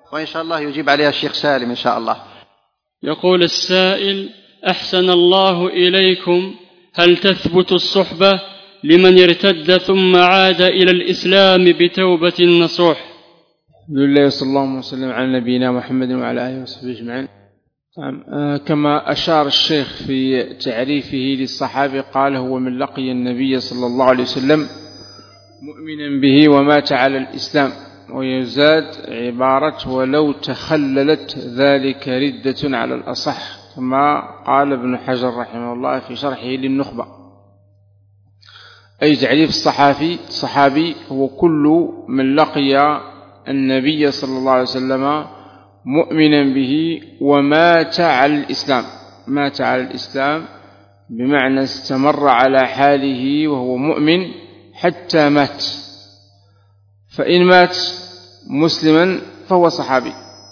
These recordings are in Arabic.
وإن شاء الله يجيب عليها الشيخ سالم إن شاء الله. يقول السائل: أحسن الله إليكم، هل تثبت الصحبة لمن ارتد ثم عاد إلى الإسلام بتوبة نصوح؟ الحمد لله صلى الله وسلم على نبينا محمد وعلى آله وصحبه أجمعين. كما أشار الشيخ في تعريفه للصحابي قال: هو من لقي النبي صلى الله عليه وسلم مؤمنا به ومات على الإسلام. ويزاد عبارة: ولو تخللت ذلك ردة على الأصح، كما قال ابن حجر رحمه الله في شرحه للنخبة. أي تعريف الصحابي هو كل من لقي النبي صلى الله عليه وسلم مؤمنا به ومات على الإسلام. مات على الإسلام بمعنى استمر على حاله وهو مؤمن حتى مات. فإن مات مسلما فهو صحابي.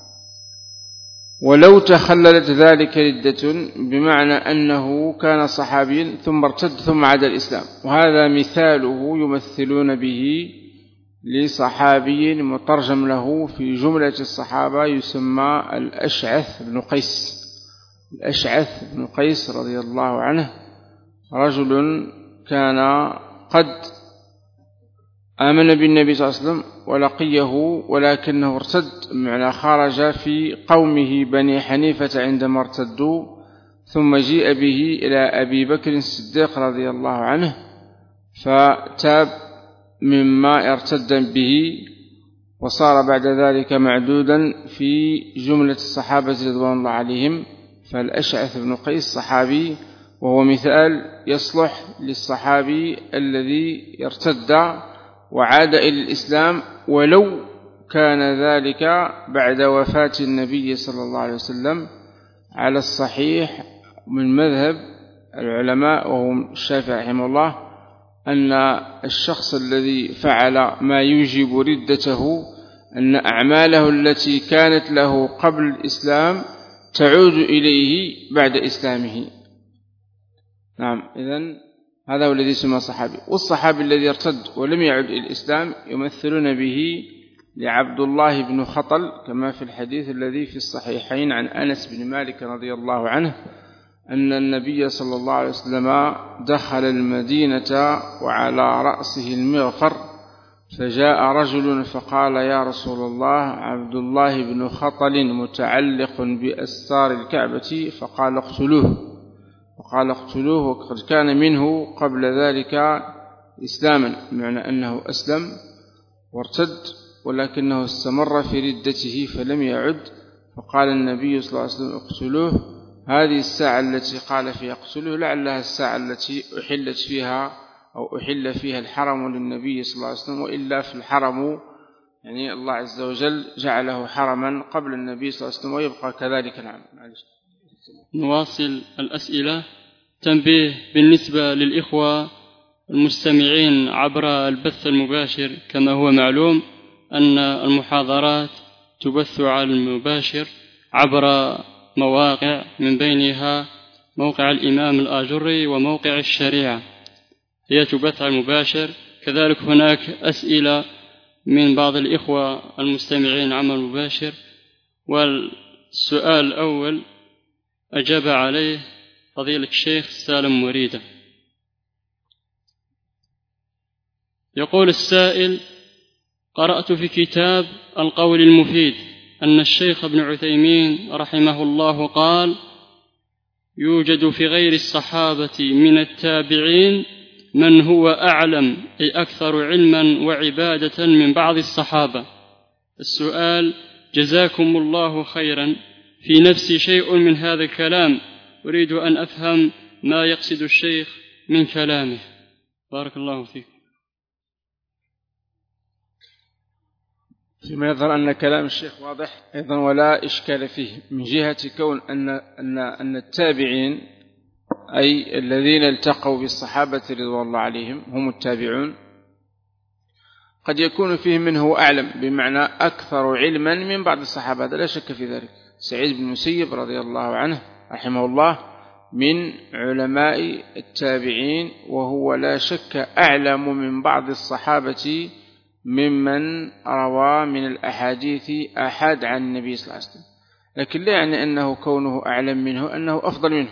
ولو تخللت ذلك ردة بمعنى أنه كان صحابيا ثم ارتد ثم عاد الإسلام. وهذا مثاله يمثلون به لصحابي مترجم له في جملة الصحابة يسمى الأشعث بن قيس. الأشعث بن قيس رضي الله عنه رجل كان قد آمن بالنبي صلى الله عليه وسلم ولقيه، ولكنه ارتد، معنى خرج في قومه بني حنيفة عندما ارتدوا، ثم جيء به إلى أبي بكر الصديق رضي الله عنه فتاب مما ارتد به، وصار بعد ذلك معدودا في جملة الصحابة رضوان الله عليهم. فالأشعث بن قيس صحابي، وهو مثال يصلح للصحابي الذي ارتد وعاد إلى الإسلام ولو كان ذلك بعد وفاة النبي صلى الله عليه وسلم، على الصحيح من مذهب العلماء وهم الشافعي رحمه الله أن الشخص الذي فعل ما يوجب ردته أن أعماله التي كانت له قبل الإسلام تعود إليه بعد إسلامه. نعم، إذن هذا هو الذي يسمى صحابي. والصحابي الذي ارتد ولم يعد إلى الإسلام يمثلون به لعبد الله بن خطل، كما في الحديث الذي في الصحيحين عن أنس بن مالك رضي الله عنه أن النبي صلى الله عليه وسلم دخل المدينة وعلى رأسه المغفر، فجاء رجل فقال: يا رسول الله، عبد الله بن خطل متعلق بأستار الكعبة. فقال: اقتلوه، وقد كان منه قبل ذلك إسلاما، معنى أنه أسلم وارتد ولكنه استمر في ردته فلم يعد. فقال النبي صلى الله عليه وسلم: اقتلوه. هذه الساعة التي قال فيها اقتلوه لعلها الساعة التي أحل فيها الحرم للنبي صلى الله عليه وسلم، وإلا في الحرم يعني الله عز وجل جعله حرما قبل النبي صلى الله عليه وسلم ويبقى كذلك. نعم. نواصل الأسئلة. تنبيه بالنسبة للإخوة المستمعين عبر البث المباشر، كما هو معلوم أن المحاضرات تبث على المباشر عبر مواقع، من بينها موقع الإمام الآجري وموقع الشريعة، هي تبث على المباشر. كذلك هناك أسئلة من بعض الإخوة المستمعين عبر المباشر، والسؤال الأول أجاب عليه فضيلة الشيخ سالم مريدة. يقول السائل: قرأت في كتاب القول المفيد أن الشيخ ابن عثيمين رحمه الله قال: يوجد في غير الصحابة من التابعين من هو أعلم أي أكثر علما وعبادة من بعض الصحابة. السؤال: جزاكم الله خيرا، في نفسي شيء من هذا الكلام، أريد أن أفهم ما يقصد الشيخ من كلامه، بارك الله فيك. فيما يظهر أن كلام الشيخ واضح أيضا ولا إشكال فيه، من جهة كون أن التابعين أي الذين التقوا بالصحابة رضوان الله عليهم هم التابعون، قد يكون فيهم من هو أعلم، بمعنى أكثر علما من بعض الصحابة، لا شك في ذلك. سعيد بن المسيب رضي الله عنه رحمه الله من علماء التابعين، وهو لا شك أعلم من بعض الصحابة ممن روى من الأحاديث أحد عن النبي صلى الله عليه وسلم، لكن لا يعني أنه كونه أعلم منه أنه أفضل منه،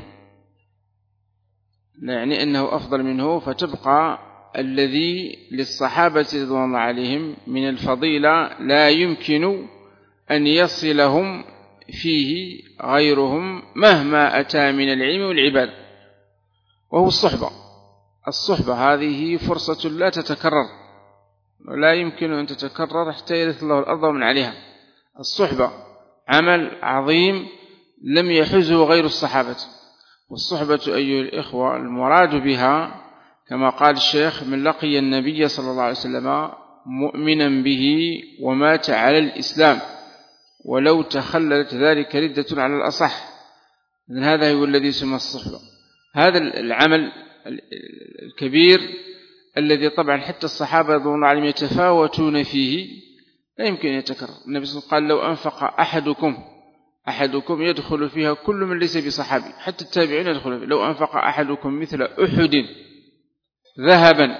لا يعني أنه أفضل منه، فتبقى الذي للصحابة رضوان الله عليهم من الفضيلة لا يمكن أن يصلهم فيه غيرهم مهما أتى من العلم والعبادة، وهو الصحبة. الصحبة هذه فرصة لا تتكرر، ولا يمكن أن تتكرر حتى يرث الله الأرض ومن عليها. الصحبة عمل عظيم لم يحزه غير الصحابة. والصحبة أيها الإخوة المراد بها كما قال الشيخ: من لقي النبي صلى الله عليه وسلم مؤمنا به ومات على الإسلام ولو تخللت ذلك ردة على الأصح. هذا هو الذي يسمى الصحبة. هذا العمل الكبير الذي طبعا حتى الصحابة رضوان الله عليهم يتفاوتون فيه لا يمكن أن يتكرر. النبي صلى الله عليه وسلم قال: لو أنفق أحدكم يدخل فيها كل من ليس بصحابي، حتى التابعين يدخلون فيها. لو أنفق أحدكم مثل أحد ذهبا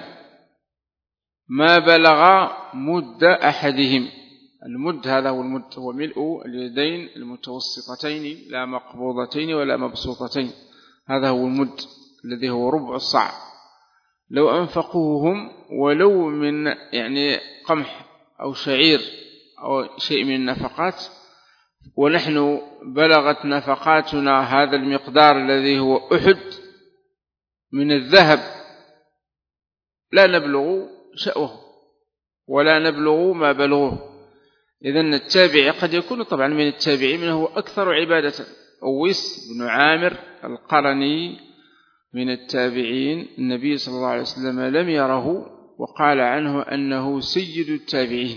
ما بلغ مد أحدهم. المد هذا هو المد، هو ملء اليدين المتوسطتين لا مقبوضتين ولا مبسوطتين، هذا هو المد الذي هو ربع الصاع. لو أنفقوهم ولو من يعني قمح أو شعير أو شيء من النفقات، ونحن بلغت نفقاتنا هذا المقدار الذي هو أحد من الذهب، لا نبلغ شأوه ولا نبلغ ما بلغوه. إذن التابع قد يكون طبعا من التابعين من هو أكثر عبادة. أويس بن عامر القرني من التابعين، النبي صلى الله عليه وسلم لم يره وقال عنه أنه سيد التابعين.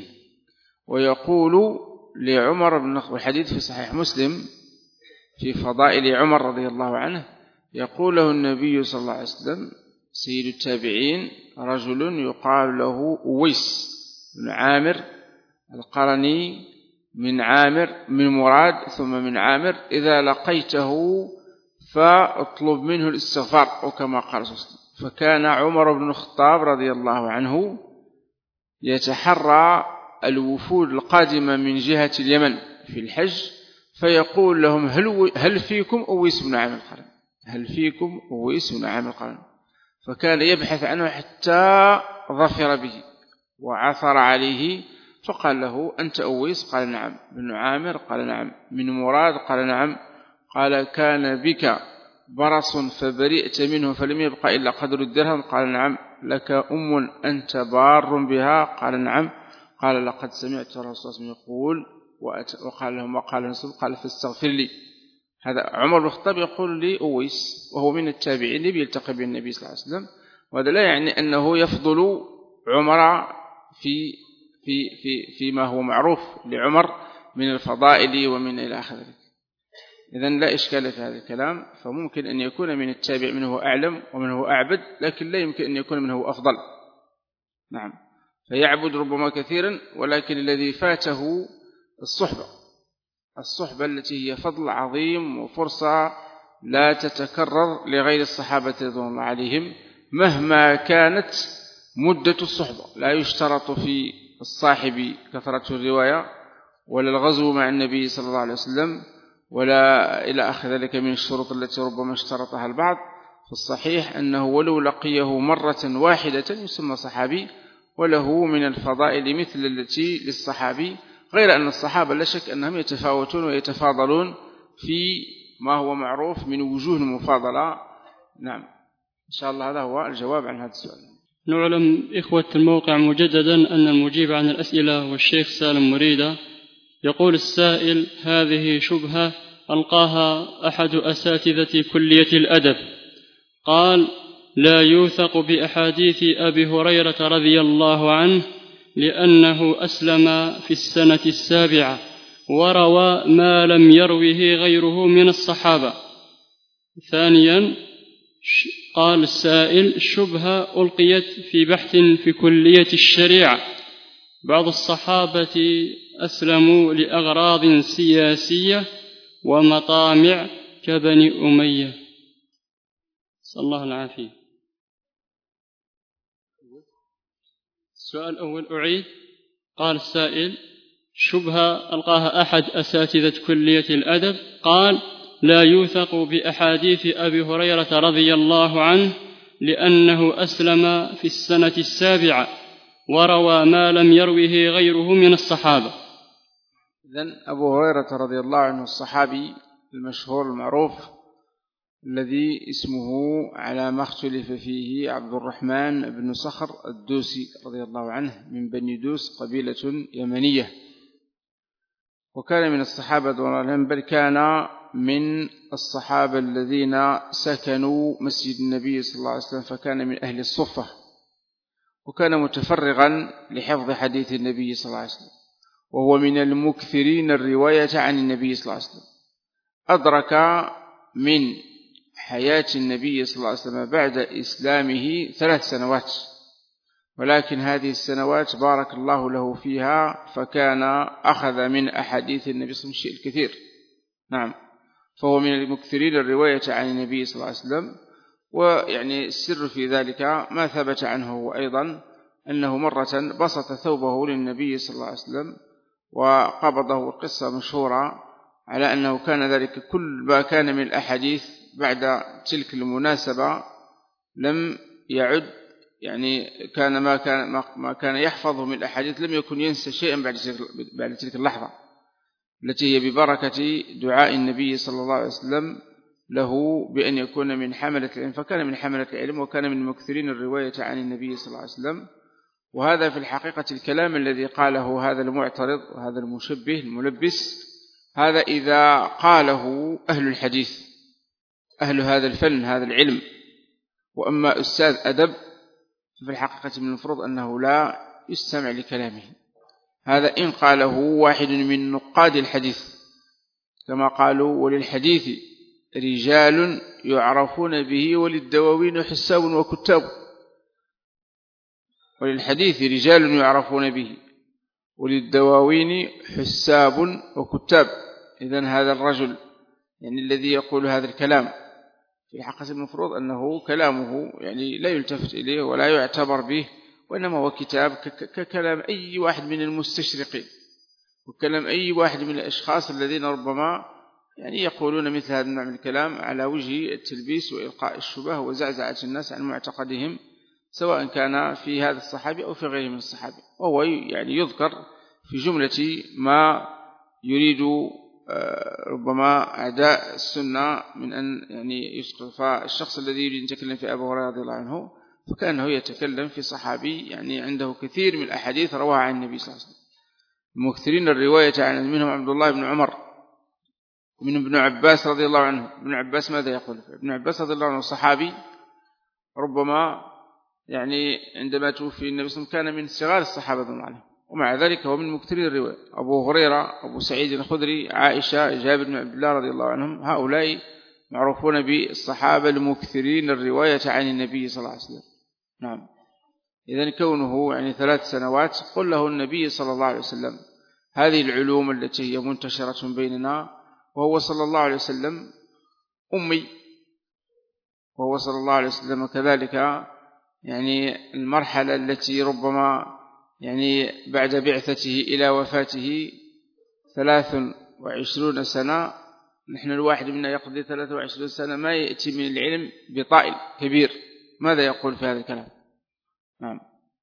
ويقول لعمر بن الحديث في صحيح مسلم في فضائل عمر رضي الله عنه، يقول له النبي صلى الله عليه وسلم: سيد التابعين رجل يقال له أويس بن عامر القرني من عامر من مراد ثم من عامر، إذا لقيته فاطلب منه الاستغفار، وكما قال صلى الله عليه وسلم. فكان عمر بن الخطاب رضي الله عنه يتحرى الوفود القادمة من جهة اليمن في الحج، فيقول لهم: هل فيكم أويس بن عامر القرني؟ هل فيكم أويس بن عامر القرني؟ فكان يبحث عنه حتى ظفر به وعثر عليه، فقال له: أنت أويس؟ قال: نعم. بن عامر؟ قال: نعم. من مراد؟ قال: نعم. قال: كان بك برص فبرئت منه فلم يبق إلا قدر الدرهم؟ قال: نعم. لك أم أنت بار بها؟ قال: نعم. قال: لقد سمعت الرسول صلى الله عليه وسلم يقول وقال لهم قال: فاستغفر لي. هذا عمر بن الخطاب يقول لي أويس، وهو من التابعين اللي بيلتقي بالنبي صلى الله عليه وسلم. وهذا لا يعني أنه يفضل عمر فيما هو معروف لعمر من الفضائل ومن إلى آخره. إذن لا إشكال في هذا الكلام، فممكن أن يكون من التابع منه أعلم ومنه أعبد، لكن لا يمكن أن يكون منه أفضل. نعم، فيعبد ربما كثيرا، ولكن الذي فاته الصحبة التي هي فضل عظيم وفرصة لا تتكرر لغير الصحابة رضوان الله عليهم مهما كانت مدة الصحبة. لا يشترط في الصاحب كثرة الرواية ولا الغزو مع النبي صلى الله عليه وسلم ولا إلى آخر ذلك من الشروط التي ربما اشترطها البعض. فالصحيح أنه ولو لقيه مرة واحدة يسمى صحابي، وله من الفضائل مثل التي للصحابي، غير أن الصحابة لا شك أنهم يتفاوتون ويتفاضلون في ما هو معروف من وجوه المفاضلة. نعم، إن شاء الله هذا هو الجواب عن هذا السؤال. نعلم إخوة الموقع مجددا أن المجيب عن الأسئلة والشيخ سالم مريدة. يقول السائل: هذه شبهة ألقاها أحد أساتذة كلية الأدب، قال: لا يوثق بأحاديث أبي هريرة رضي الله عنه لأنه أسلم في السنة 7 وروى ما لم يروه غيره من الصحابة. ثانيا، قال السائل: شبهة ألقيت في بحث في كلية الشريعة، بعض الصحابة أسلموا لأغراض سياسية ومطامع كبني أمية. صلى الله العافية. السؤال الأول أعيد. قال السائل: شبهة ألقاها أحد أساتذة كلية الأدب، قال: لا يوثق بأحاديث أبي هريرة رضي الله عنه لأنه أسلم في السنة 7 وروى ما لم يروه غيره من الصحابة. إذن أبو هريرة رضي الله عنه الصحابي المشهور المعروف الذي اسمه على ما اختلف فيه عبد الرحمن بن صخر الدوسي رضي الله عنه، من بني دوس، قبيلة يمنية، وكان من الصحابة بل كان من الصحابة الذين سكنوا مسجد النبي صلى الله عليه وسلم، فكان من أهل الصفة، وكان متفرغا لحفظ حديث النبي صلى الله عليه وسلم، وهو من المكثرين الرواية عن النبي صلى الله عليه وسلم. أدرك من حياة النبي صلى الله عليه وسلم بعد إسلامه 3 سنوات، ولكن هذه السنوات بارك الله له فيها، فكان أخذ من أحاديث النبي صلى الله عليه وسلم الشيء الكثير. نعم، فهو من المكثرين الرواية عن النبي صلى الله عليه وسلم. ويعني السر في ذلك ما ثبت عنه أيضا أنه مرة بسط ثوبه للنبي صلى الله عليه وسلم وقبضه، القصة مشهورة على أنه كان ذلك كل ما كان من الأحاديث بعد تلك المناسبة لم يعد، يعني كان ما كان يحفظه من الأحاديث لم يكن ينسى شيئا بعد تلك اللحظة التي هي ببركة دعاء النبي صلى الله عليه وسلم له بأن يكون من حملة العلم، فكان من حملة العلم وكان من المكثرين الرواية عن النبي صلى الله عليه وسلم. وهذا في الحقيقة الكلام الذي قاله هذا المعترض وهذا المشبه الملبس، هذا إذا قاله أهل الحديث، أهل هذا الفن، هذا العلم. وأما أستاذ أدب ففي الحقيقة من المفروض أنه لا يستمع لكلامه. هذا إن قاله واحد من نقاد الحديث، كما قالوا: وللحديث رجال يعرفون به وللدواوين حساب وكتاب. وللحديث رجال يعرفون به وللدواوين حساب وكتاب. إذن هذا الرجل يعني الذي يقول هذا الكلام في حقيقة المفروض أنه كلامه يعني لا يلتفت إليه ولا يعتبر به، وإنما هو كتاب ككلام أي واحد من المستشرقين وكلام أي واحد من الأشخاص الذين ربما يعني يقولون مثل هذا النوع من الكلام على وجه التلبيس وإلقاء الشبه وزعزعة الناس عن معتقدهم، سواء كان في هذا الصحابي أو في غيره من الصحابة. وهو يعني يذكر في جملة ما يريد ربما أعداء السنة من أن يعني يسقط. فالشخص الذي يريد أن يتكلم في أبو هريرة رضي الله عنه فكأنه يتكلم في صحابي يعني عنده كثير من الأحاديث رواها عن النبي صلى الله عليه وسلم، المكثرين الرواية عن منهم عبد الله بن عمر ومن ابن عباس رضي الله عنه. ابن عباس ماذا يقول؟ ابن عباس رضي الله عنه صحابي ربما يعني عندما توفي النبي صلى الله عليه وسلم كان من صغار الصحابة رضي الله عنهم، ومع ذلك هو من مكثرين الرواية. أبو هريرة، أبو سعيد الخدري، عائشة، جابر بن عبد الله رضي الله عنهم، هؤلاء معروفون بالصحابة المكثرين الرواية عن النبي صلى الله عليه وسلم. نعم، إذن كونه يعني 3 سنوات قل له النبي صلى الله عليه وسلم هذه العلوم التي هي منتشرة بيننا، وهو صلى الله عليه وسلم أمي، وهو صلى الله عليه وسلم كذلك يعني المرحلة التي ربما يعني بعد بعثته إلى وفاته 23 سنة، نحن الواحد منا يقضي 23 سنة ما يأتي من العلم بطائل كبير. ماذا يقول في هذا الكلام؟ نعم.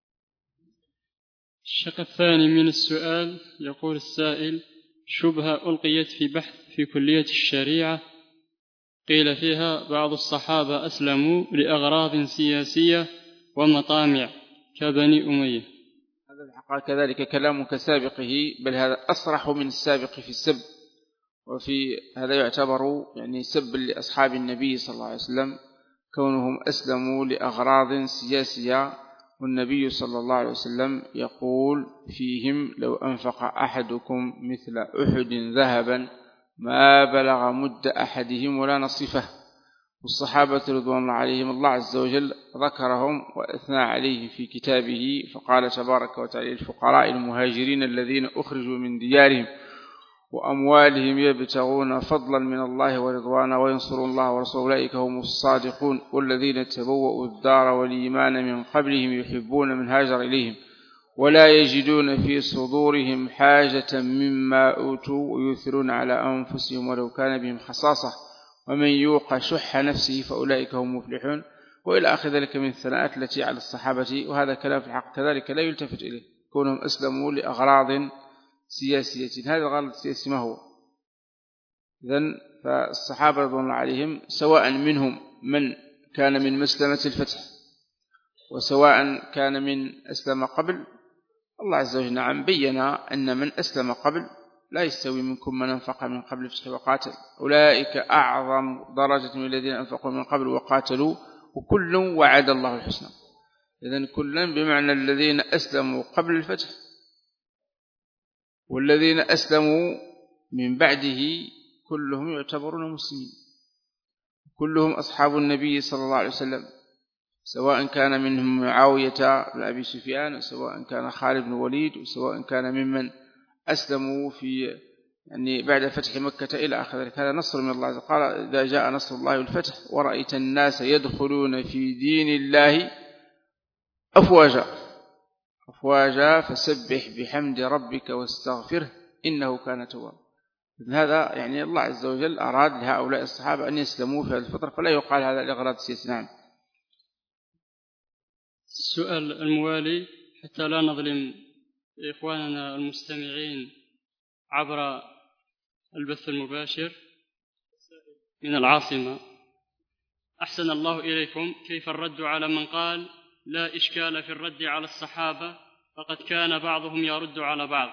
الشق الثاني من السؤال، يقول السائل: شبهة ألقيت في بحث في كلية الشريعة قيل فيها بعض الصحابة أسلموا لأغراض سياسية ومطامع كبني أمية. هذا الحقيقة كذلك كلام كسابقه، بل هذا أصرح من السابق في السب، وفي هذا يعتبر يعني سب لأصحاب النبي صلى الله عليه وسلم كونهم أسلموا لأغراض سياسية، والنبي صلى الله عليه وسلم يقول فيهم: لو أنفق أحدكم مثل أحد ذهبا ما بلغ مد أحدهم ولا نصفه. والصحابة رضوان الله عليهم الله عز وجل ذكرهم وأثنى عليهم في كتابه، فقال تبارك وتعالى: الفقراء المهاجرين الذين أخرجوا من ديارهم وأموالهم يبتغون فضلا من الله ورضوانا وينصرون الله ورسوله أولئك هم الصادقون والذين تبوأوا الدار والإيمان من قبلهم يحبون من هاجر إليهم ولا يجدون في صدورهم حاجة مما أوتوا ويؤثرون على أنفسهم ولو كان بهم خصاصة ومن يوق شح نفسه فأولئك هم مفلحون، وإلى آخر ذلك من الثناءات التي على الصحابة. وهذا كلام في الحق كذلك لا يلتفت إليه، كونهم أسلموا لأغراض سياسية. هذا الغرض السياسي ما هو؟ إذن فالصحابة رضوان الله عليهم سواء منهم من كان من مسلمة الفتح وسواء كان من أسلم قبل، الله عز وجل نعم بيّن أن من أسلم قبل لا يستوي منكم من أنفق من قبل الفتح وقاتل، أولئك أعظم درجة من الذين أنفقوا من قبل وقاتلوا وكل وعد الله الحسنى. إذن كلا بمعنى الذين أسلموا قبل الفتح والذين أسلموا من بعده كلهم يعتبرون مسلمين، كلهم أصحاب النبي صلى الله عليه وسلم، سواء كان منهم معاوية بن أبي سفيان وسواء كان خالد بن الوليد وسواء كان ممن أسلموا في بعد فتح مكة إلى آخر ذلك. هذا نصر من الله قال إذا جاء نصر الله والفتح ورأيت الناس يدخلون في دين الله أفواجا فسبح بحمد ربك واستغفره إنه كان توابا. هذا الله عز وجل أراد لهؤلاء الصحابة أن يسلموا في هذه الفترة، فلا يقال هذا لأغراض سياسية. نعم. السؤال الموالي حتى لا نظلم إخواننا المستمعين عبر البث المباشر من العاصمة: أحسن الله إليكم، كيف الرد على من قال لا إشكال في الرد على الصحابة فقد كان بعضهم يرد على بعض؟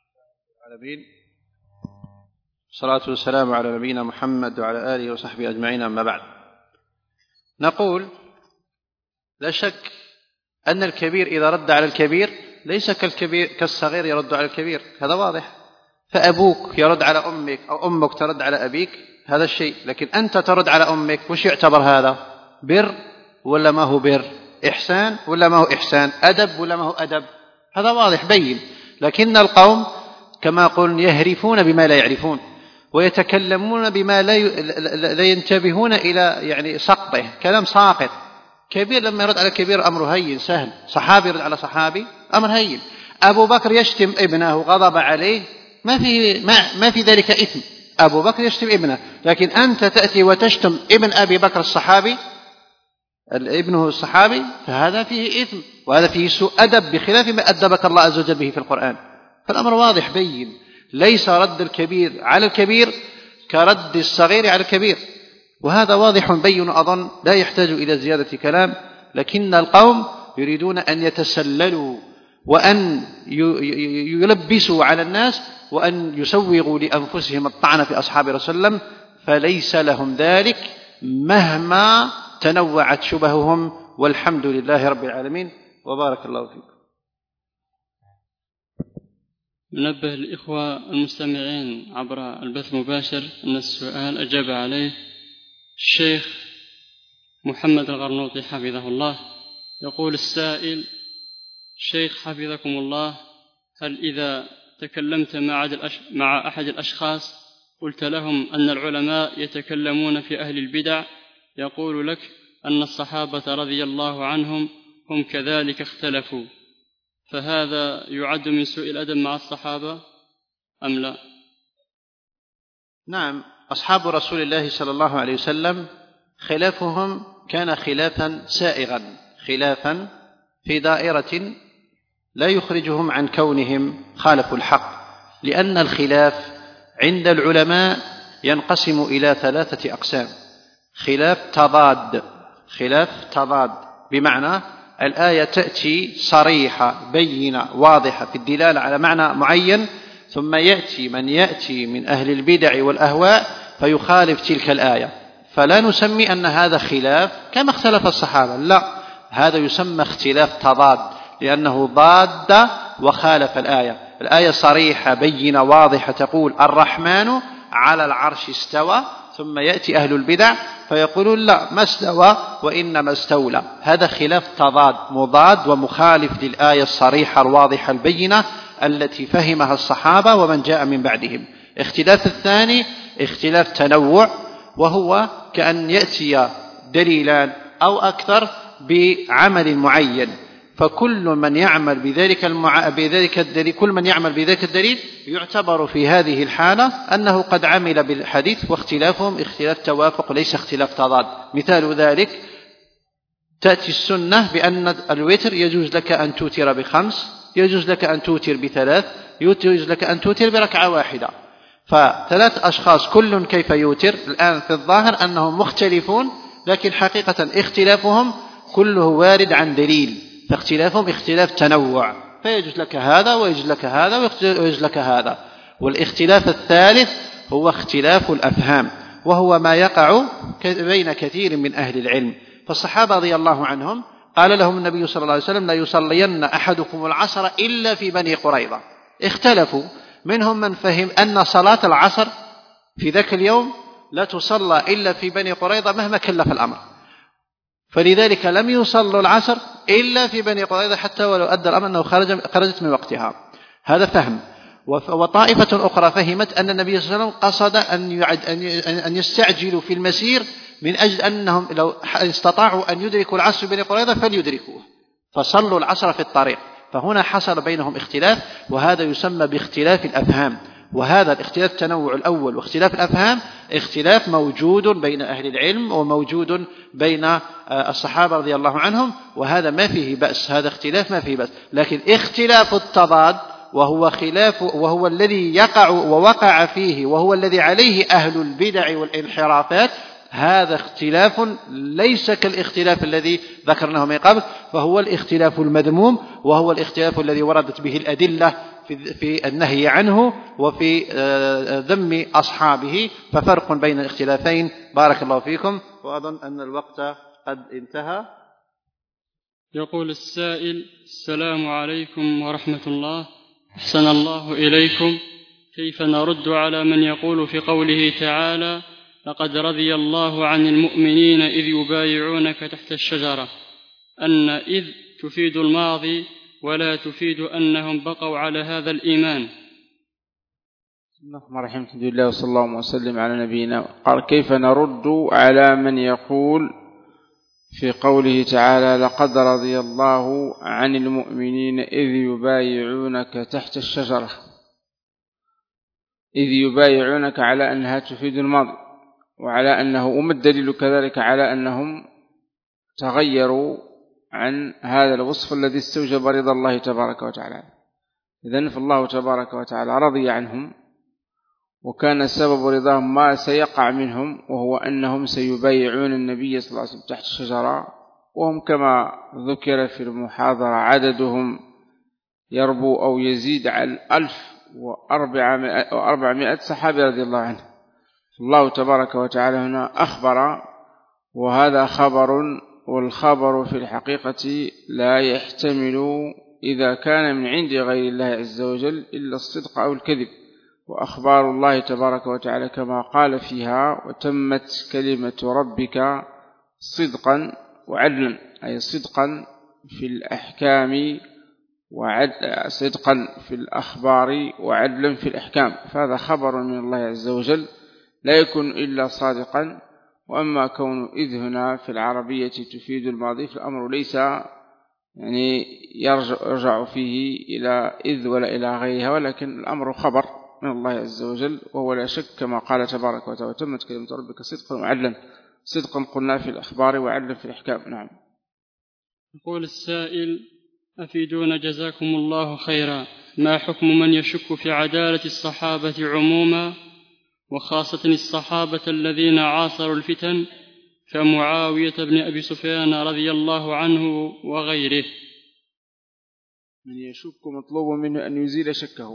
الصلاة والسلام على نبينا محمد وعلى آله وصحبه أجمعين، أما بعد. نقول لا شك أن الكبير إذا رد على الكبير ليس كالصغير يرد على الكبير، هذا واضح. فأبوك يرد على أمك أو أمك ترد على أبيك هذا الشيء، لكن أنت ترد على أمك وش يعتبر هذا؟ بر ولا ما هو بر؟ إحسان ولا ما هو إحسان؟ أدب ولا ما هو أدب؟ هذا واضح بين. لكن القوم كما قلنا يهرفون بما لا يعرفون ويتكلمون بما لا ينتبهون إلى سقطه، كلام ساقط. كبير لما يرد على كبير أمره هين سهل، صحابي يرد على صحابي أمر هين. أبو بكر يشتم ابنه غضب عليه ما في ذلك إثم، أبو بكر يشتم ابنه، لكن أنت تأتي وتشتم ابن أبي بكر الصحابي ابنه الصحابي فهذا فيه إثم وهذا فيه سوء أدب بخلاف ما أدبك الله عز وجل به في القرآن. فالأمر واضح بين، ليس رد الكبير على الكبير كرد الصغير على الكبير، وهذا واضح بين أظن لا يحتاج إلى زيادة كلام. لكن القوم يريدون أن يتسللوا وأن يلبسوا على الناس وأن يسوغوا لأنفسهم الطعن في أصحاب رسول الله، فليس لهم ذلك مهما تنوعت شبههم، والحمد لله رب العالمين وبارك الله فيكم. ننبه الإخوة المستمعين عبر البث مباشر أن السؤال أجاب عليه الشيخ محمد الغرنوطي حفظه الله. يقول السائل: الشيخ حفظكم الله، هل إذا تكلمت مع أحد الأشخاص قلت لهم أن العلماء يتكلمون في أهل البدع يقول لك أن الصحابة رضي الله عنهم هم كذلك اختلفوا، فهذا يعد من سوء الأدب مع الصحابة أم لا؟ نعم، أصحاب رسول الله صلى الله عليه وسلم خلافهم كان خلافا سائغا، خلافا في دائرة لا يخرجهم عن كونهم خالفوا الحق، لأن الخلاف عند العلماء ينقسم إلى 3 أقسام: خلاف تضاد، بمعنى الآية تأتي صريحة بينة واضحة في الدلالة على معنى معين، ثم يأتي من يأتي من أهل البدع والأهواء فيخالف تلك الآية، فلا نسمي أن هذا خلاف كما اختلف الصحابة، لا، هذا يسمى اختلاف تضاد، لأنه ضاد وخالف الآية صريحة بينة واضحة تقول الرحمن على العرش استوى، ثم يأتي أهل البدع فيقولون لا، ما استوى وإنما استولى. هذا خلاف تضاد، مضاد ومخالف للآية الصريحة الواضحة البينة التي فهمها الصحابة ومن جاء من بعدهم. اختلاف الثاني اختلاف تنوع، وهو كأن يأتي دليلان أو أكثر بعمل معين، فكل من يعمل بذلك الدليل، كل من يعمل بذلك الدليل يعتبر في هذه الحالة أنه قد عمل بالحديث، واختلافهم اختلاف توافق ليس اختلاف تضاد. مثال ذلك تأتي السنة بأن الوتر يجوز لك أن توتر ب5، يجوز لك أن توتر ب3، يجوز لك أن توتر بركعة واحدة. فثلاث أشخاص كل كيف يوتر، الآن في الظاهر أنهم مختلفون، لكن حقيقة اختلافهم كله وارد عن دليل، فاختلافهم اختلاف تنوع، فيجوز لك هذا ويجوز لك هذا ويجوز لك هذا. والاختلاف الثالث هو اختلاف الأفهام، وهو ما يقع بين كثير من أهل العلم. فالصحابة رضي الله عنهم قال لهم النبي صلى الله عليه وسلم: لا يصلين أحدكم العصر إلا في بني قريظة. اختلفوا، منهم من فهم أن صلاة العصر في ذاك اليوم لا تصلى إلا في بني قريظة مهما كلف الأمر، فلذلك لم يصلوا العصر إلا في بني قريظة حتى ولو أدى الأمر أنه خرجت من وقتها. هذا فهم. وطائفة أخرى فهمت أن النبي صلى الله عليه وسلم قصد أن يستعجلوا في المسير من أجل أنهم لو استطاعوا أن يدركوا العصر بني قريظة فليدركوه، فصلوا العصر في الطريق. فهنا حصل بينهم اختلاف، وهذا يسمى باختلاف الأفهام. وهذا الاختلاف التنوع الأول واختلاف الأفهام اختلاف موجود بين أهل العلم وموجود بين الصحابة رضي الله عنهم، وهذا ما فيه بأس، هذا اختلاف ما فيه بأس. لكن اختلاف التضاد وهو الذي يقع ووقع فيه، وهو الذي عليه أهل البدع والانحرافات، هذا اختلاف ليس كالاختلاف الذي ذكرناه من قبل، فهو الاختلاف المذموم، وهو الاختلاف الذي وردت به الأدلة في النهي عنه وفي ذم أصحابه. ففرق بين الاختلافين. بارك الله فيكم، وأظن أن الوقت قد انتهى. يقول السائل: السلام عليكم ورحمة الله، أحسن الله إليكم، كيف نرد على من يقول في قوله تعالى: لقد رضي الله عن المؤمنين إذ يبايعونك تحت الشجرة، أن إذ تفيد الماضي ولا تفيد أنهم بقوا على هذا الإيمان؟ اللهم رحمة الله وصلى الله وسلم على نبينا. قال: كيف نرد على من يقول في قوله تعالى: لقد رضي الله عن المؤمنين إذ يبايعونك تحت الشجرة، إذ يبايعونك على أنها تفيد الماضي، وعلى أنه الدليل كذلك على أنهم تغيروا عن هذا الوصف الذي استوجب رضا الله تبارك وتعالى. إذن فالله تبارك وتعالى رضي عنهم، وكان سبب رضاهم ما سيقع منهم، وهو أنهم سيبايعون النبي صلى الله عليه وسلم تحت الشجرة، وهم كما ذكر في المحاضرة عددهم يربو أو يزيد عن 1400 صحابي رضي الله عنه. الله تبارك وتعالى هنا أخبر، وهذا خبر، والخبر في الحقيقة لا يحتمل إذا كان من عند غير الله عز وجل إلا الصدق أو الكذب. وأخبار الله تبارك وتعالى كما قال فيها: وتمت كلمة ربك صدقا وعدلا، أي صدقا في الأحكام صدقا في الأخبار وعدلا في الأحكام. فهذا خبر من الله عز وجل لا يكون إلا صادقا. وأما كون إذ هنا في العربية تفيد الماضي، فالأمر ليس يرجع فيه إلى إذ ولا إلى غيرها، ولكن الأمر خبر من الله عز وجل، وهو لا شك كما قال تبارك وتعالى: وتمت كلمة ربك صدقا وعدلا. صدقا قلنا في الأخبار وعدلا في الأحكام. نعم. يقول السائل: أفيدون جزاكم الله خيرا، ما حكم من يشك في عدالة الصحابة عموما، وخاصة الصحابة الذين عاصروا الفتن كمعاوية بن أبي سفيان رضي الله عنه وغيره؟ من يشك مطلوب منه أن يزيل شكه،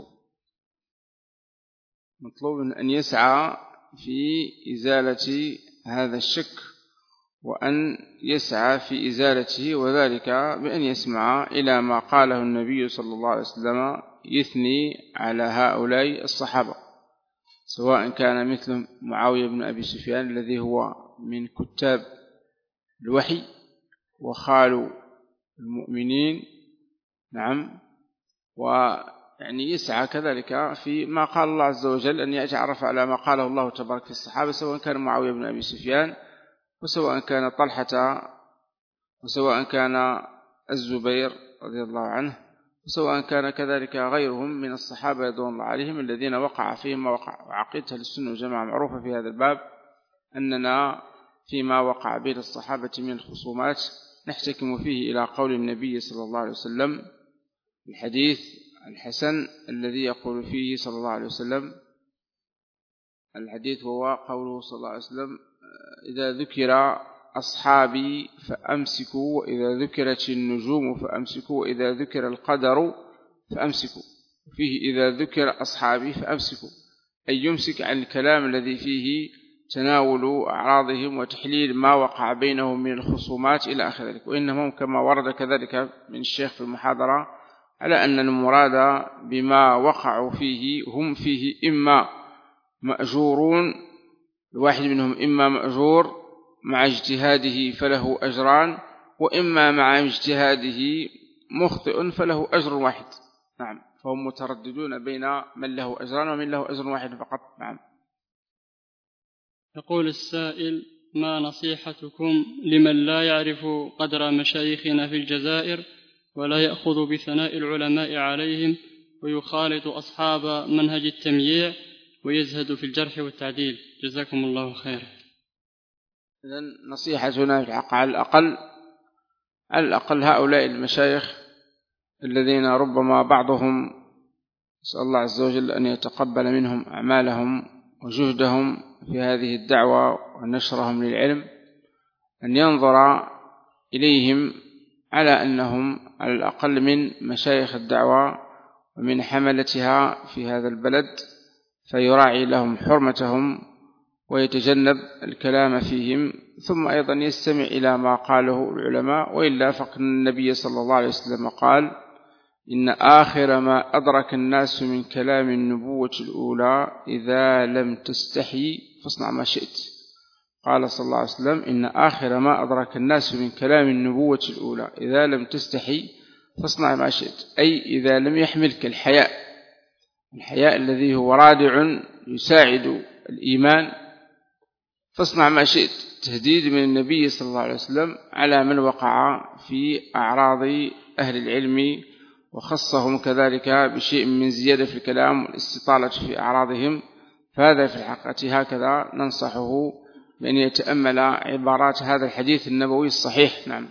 مطلوب أن يسعى في إزالة هذا الشك، وأن يسعى في إزالته، وذلك بأن يسمع إلى ما قاله النبي صلى الله عليه وسلم يثني على هؤلاء الصحابة، سواء كان مثل معاوية بن أبي سفيان الذي هو من كتاب الوحي وخال المؤمنين. نعم. ويعني يسعى كذلك في ما قال الله عز وجل، أن يتعرف على ما قاله الله تبارك في الصحابة، سواء كان معاوية بن أبي سفيان، وسواء كان طلحة، وسواء كان الزبير، رضي الله عنه، سواء كان كذلك غيرهم من الصحابة رضوان الله عليهم الذين وقع فيهم ما وقع. وعقيدة السنة والجماعة معروفة في هذا الباب أننا فيما وقع بين الصحابة من الخصومات نحتكم فيه إلى قول النبي صلى الله عليه وسلم، الحديث الحسن الذي يقول فيه صلى الله عليه وسلم، الحديث هو قوله صلى الله عليه وسلم: إذا ذكر أصحابي فأمسكوا، وإذا ذكرت النجوم فأمسكوا، وإذا ذكر القدر فأمسكوا، فيه إذا ذكر أصحابي فأمسكوا، أي يمسك عن الكلام الذي فيه تناول أعراضهم وتحليل ما وقع بينهم من الخصومات إلى آخر ذلك. وإنما كما ورد كذلك من الشيخ في المحاضرة على أن المراد بما وقعوا فيه هم فيه إما مأجورون، الواحد منهم إما مأجور مع اجتهاده فله أجران، وإما مع اجتهاده مخطئ فله أجر واحد. نعم، فهم مترددون بين من له أجران ومن له أجر واحد فقط. نعم. يقول السائل: ما نصيحتكم لمن لا يعرف قدر مشايخنا في الجزائر ولا يأخذ بثناء العلماء عليهم ويخالط أصحاب منهج التمييع ويزهد في الجرح والتعديل؟ جزاكم الله خير. إذن نصيحتنا في الحق على الأقل هؤلاء المشايخ الذين ربما بعضهم نسأل الله عز وجل أن يتقبل منهم أعمالهم وجهدهم في هذه الدعوة ونشرهم للعلم، أن ينظر إليهم على أنهم على الأقل من مشايخ الدعوة ومن حملتها في هذا البلد، فيراعي لهم حرمتهم ويتجنب الكلام فيهم، ثم أيضا يستمع إلى ما قاله العلماء. وإلا فقد النبي صلى الله عليه وسلم قال: إن آخر ما أدرك الناس من كلام النبوة الأولى إذا لم تستحي فاصنع ما شئت. قال صلى الله عليه وسلم: إن آخر ما أدرك الناس من كلام النبوة الأولى إذا لم تستحي فاصنع ما شئت، أي إذا لم يحملك الحياء الذي هو رادع يساعد الإيمان، فاصنع ما شئت. تهديد من النبي صلى الله عليه وسلم على من وقع في أعراض أهل العلم، وخصهم كذلك بشيء من زيادة في الكلام والاستطالة في أعراضهم. فهذا في الحقيقة هكذا ننصحه بأن يتأمل عبارات هذا الحديث النبوي الصحيح. نعم.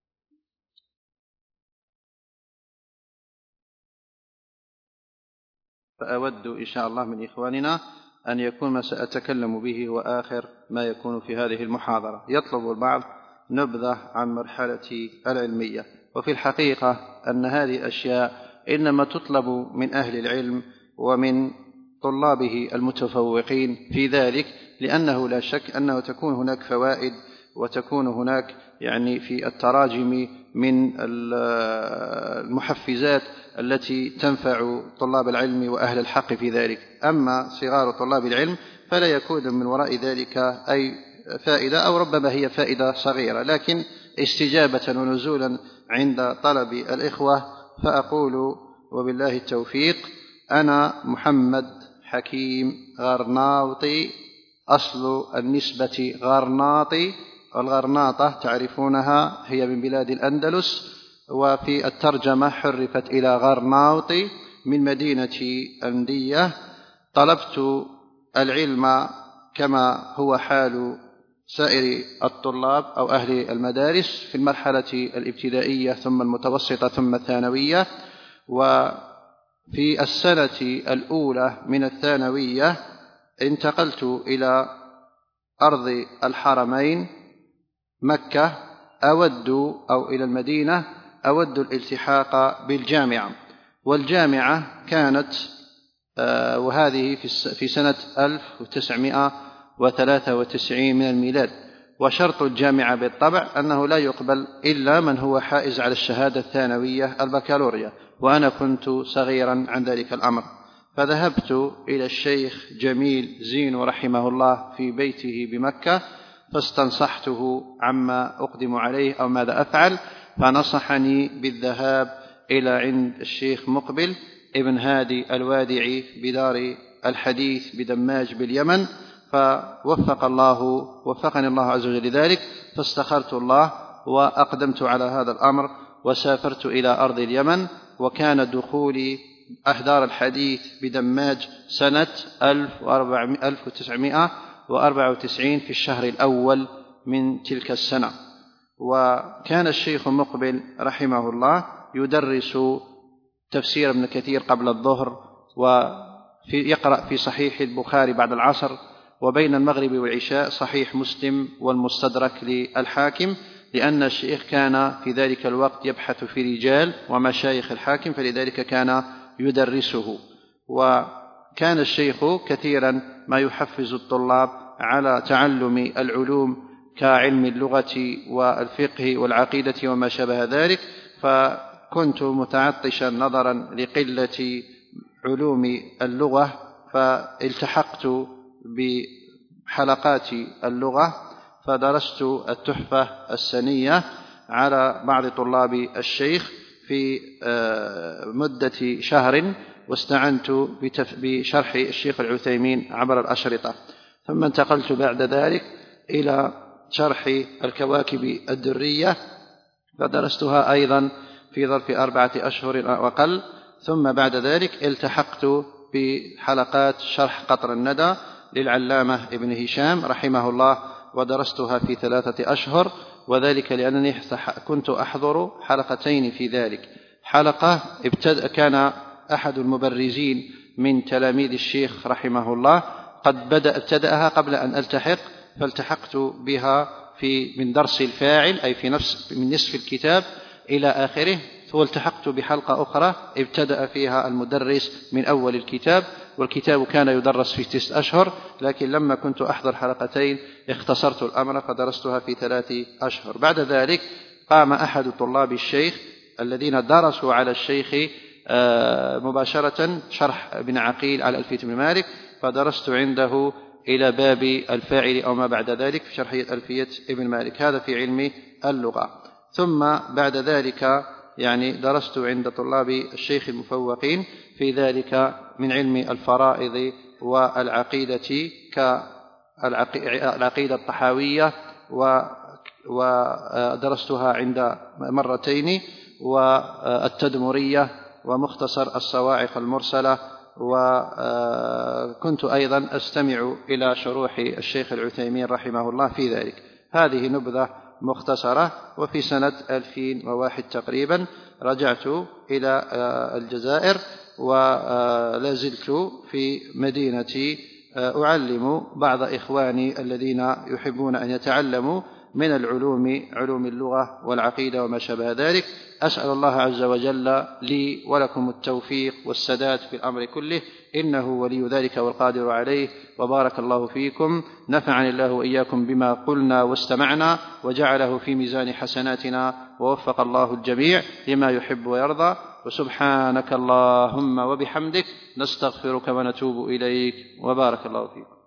فأود إن شاء الله من إخواننا أن يكون ما سأتكلم به هو آخر ما يكون في هذه المحاضرة. يطلب البعض نبذة عن مرحلة العلمية، وفي الحقيقة أن هذه الأشياء إنما تطلب من أهل العلم ومن طلابه المتفوقين في ذلك، لأنه لا شك أنه تكون هناك فوائد وتكون هناك يعني في التراجم من المحفزات التي تنفع طلاب العلم وأهل الحق في ذلك. أما صغار طلاب العلم فلا يكون من وراء ذلك أي فائدة، أو ربما هي فائدة صغيرة، لكن استجابة ونزولا عند طلب الإخوة فأقول وبالله التوفيق: أنا محمد حكيم غرناطي، أصل النسبة غرناطي، والغرناطة تعرفونها هي من بلاد الأندلس، وفي الترجمة حرفت إلى غرناطي من مدينة أندية. طلبت العلم كما هو حال سائر الطلاب أو أهل المدارس في المرحلة الابتدائية ثم المتوسطة ثم الثانوية، وفي السنة الأولى من الثانوية انتقلت إلى أرض الحرمين مكة أو إلى المدينة، أود الالتحاق بالجامعة. والجامعة كانت وهذه في سنة 1993 من الميلاد. وشرط الجامعة بالطبع أنه لا يقبل إلا من هو حائز على الشهادة الثانوية البكالوريا، وأنا كنت صغيرا عن ذلك الأمر. فذهبت إلى الشيخ جميل زين رحمه الله في بيته بمكة، فاستنصحته عما أقدم عليه أو ماذا أفعل، فنصحني بالذهاب إلى عند الشيخ مقبل ابن هادي الوادعي بدار الحديث بدماج باليمن، وفقني الله عز وجل لذلك، فاستخرت الله وأقدمت على هذا الأمر، وسافرت إلى أرض اليمن، وكان دخولي أحضار الحديث بدماج سنة 1994 في الشهر الأول من تلك السنة. وكان الشيخ مقبل رحمه الله يدرس تفسير ابن كثير قبل الظهر، ويقرأ في صحيح البخاري بعد العصر، وبين المغرب والعشاء صحيح مسلم والمستدرك للحاكم، لأن الشيخ كان في ذلك الوقت يبحث في رجال ومشايخ الحاكم، فلذلك كان يدرسه. وكان الشيخ كثيرا ما يحفز الطلاب على تعلم العلوم كعلم اللغة والفقه والعقيدة وما شابه ذلك، فكنت متعطشا نظرا لقلة علوم اللغة، فالتحقت بحلقات اللغة فدرست التحفة السنية على بعض طلاب الشيخ في مدة شهر، واستعنت بشرح الشيخ العثيمين عبر الأشرطة. ثم انتقلت بعد ذلك إلى شرح الكواكب الدرية، فدرستها أيضا في ظرف 4 أشهر وأقل. ثم بعد ذلك التحقت بحلقات شرح قطر الندى للعلامة ابن هشام رحمه الله، ودرستها في 3 أشهر، وذلك لأنني كنت أحضر حلقتين في ذلك. حلقة كان أحد المبرزين من تلاميذ الشيخ رحمه الله قد ابتدأها قبل أن ألتحق، فالتحقت بها من درس الفاعل، أي من نصف الكتاب إلى آخره، والتحقت بحلقة أخرى ابتدأ فيها المدرس من أول الكتاب، والكتاب كان يدرس في 9 أشهر، لكن لما كنت أحضر حلقتين اختصرت الأمر فدرستها في 3 أشهر. بعد ذلك قام أحد طلاب الشيخ الذين درسوا على الشيخ مباشرة شرح ابن عقيل على ألفية ابن مالك، فدرست عنده إلى باب الفاعل أو ما بعد ذلك في شرح ألفية ابن مالك، هذا في علم اللغة. ثم بعد ذلك درست عند طلاب الشيخ المفوقين في ذلك من علم الفرائض والعقيدة كالعقيدة الطحاوية، ودرستها عند مرتين، والتدمرية، ومختصر الصواعق المرسلة، وكنت أيضا أستمع إلى شروح الشيخ العثيمين رحمه الله في ذلك. هذه نبذة مختصرة. وفي سنة 2001 تقريبا رجعت إلى الجزائر، ولازلت في مدينتي أعلم بعض إخواني الذين يحبون أن يتعلموا من علوم اللغة والعقيدة وما شابه ذلك. أسأل الله عز وجل لي ولكم التوفيق والسداد في الأمر كله، إنه ولي ذلك والقادر عليه. وبارك الله فيكم، نفعني الله وإياكم بما قلنا واستمعنا، وجعله في ميزان حسناتنا، ووفق الله الجميع لما يحب ويرضى. وسبحانك اللهم وبحمدك نستغفرك ونتوب إليك، وبارك الله فيكم.